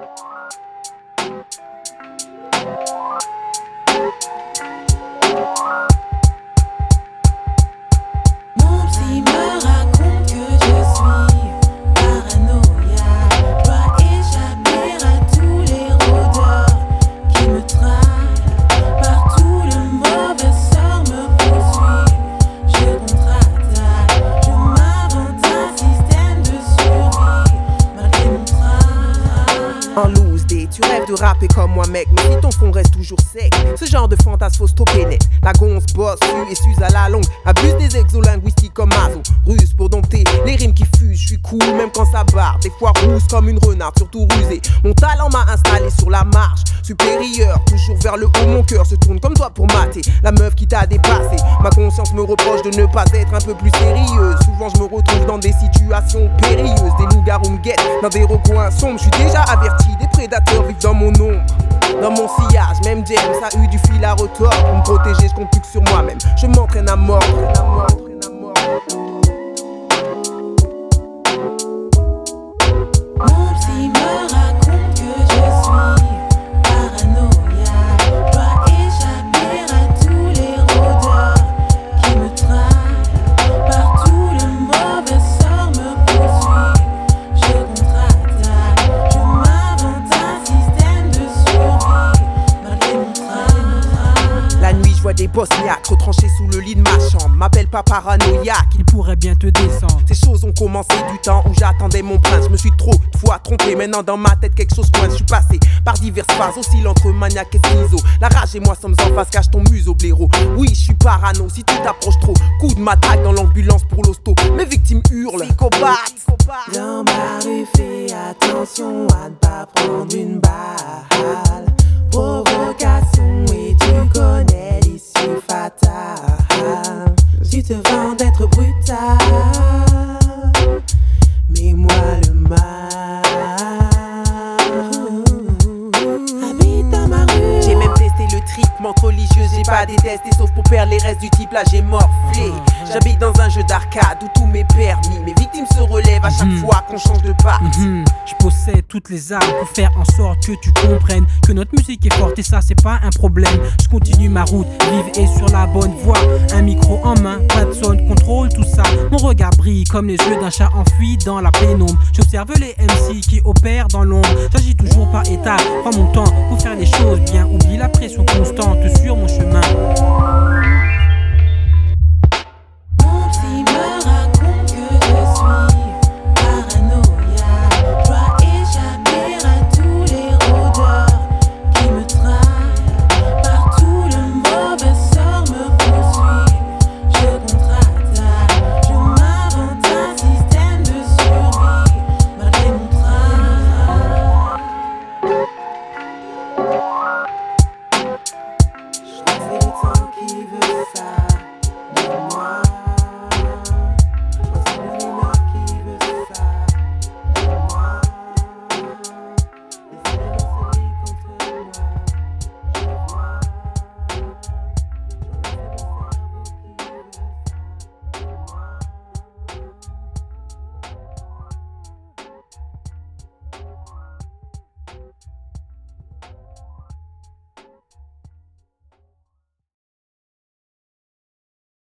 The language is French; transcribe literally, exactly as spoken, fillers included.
En loose day, tu rêves de rapper comme moi mec, mais si ton fond reste toujours sec, ce genre de fantasme faut stopper net. La gonce bosse, sue et s'use à la longue, abuse des exolinguistiques comme Mazo, ruse pour dompter les rimes qui fusent. Je suis cool même quand ça barre, des fois rousse comme une renarde, surtout rusée. Mon talent m'a installé sur la marche supérieure, toujours vers le haut, mon cœur se tourne comme toi pour mater la meuf qui t'a dépassé. Ma conscience me reproche de ne pas être un peu plus sérieuse. Souvent je me retrouve dans des situations périlleuses, des loups-garous me guettent dans des recoins sombres. Je suis déjà averti, des prédateurs vivent dans mon ombre. Dans mon sillage, même James a eu du fil à retordre. Pour me protéger, je compte plus que sur moi-même. Je m'entraîne à mort. Mon psy me raconte que je suis paranoïaque. Je dois échapper à tous les rôdeurs qui me traquent. Partout le mauvais sort me poursuit. Je contre-attaque, je m'invente un système de survie malgré mon trac. La nuit, je vois des bosniaques retranchés sous le lit de ma chambre. M'appelle pas paranoïaque, Il pourrait bien te descendre. ces choses ont commencé du temps où j'attendais mon prince. Je me suis trop de fois trompé, maintenant dans ma tête quelque chose coince. Je suis passé par diverses phases, oscillant entre maniaque et schizo. La rage et moi sommes en face, cache ton museau blaireau. Oui, je suis parano, si tu t'approches trop, coup de matraque dans l'ambulance pour l'hosto. Mes victimes hurlent, psychopathe. Dans ma rue, fais attention à ne pas prendre une balle. Provocation et tu connais l'issue fatale. Tu te vends d'être brutal, mais moi le mal. Habite dans ma rue. J'ai même testé le traitement religieux, j'ai pas détesté sauf pour perdre les restes du type, là j'ai morflé. J'habite dans un jeu d'arcade où tout m'est permis. Mes victimes se relèvent à chaque Mhm. fois qu'on change de partie. Mhm. Je possède toutes les armes pour faire en sorte que tu comprennes que notre musique est forte et ça c'est pas un problème. Je continue ma route, vive et sur la bonne voie. Un micro en main, pas de son, contrôle tout ça. Mon regard brille comme les yeux d'un chat enfui dans la pénombre. J'observe les M C qui opèrent dans l'ombre. J'agis toujours par étapes, prends mon temps pour faire les choses bien. Oublie la pression constante sur mon chemin.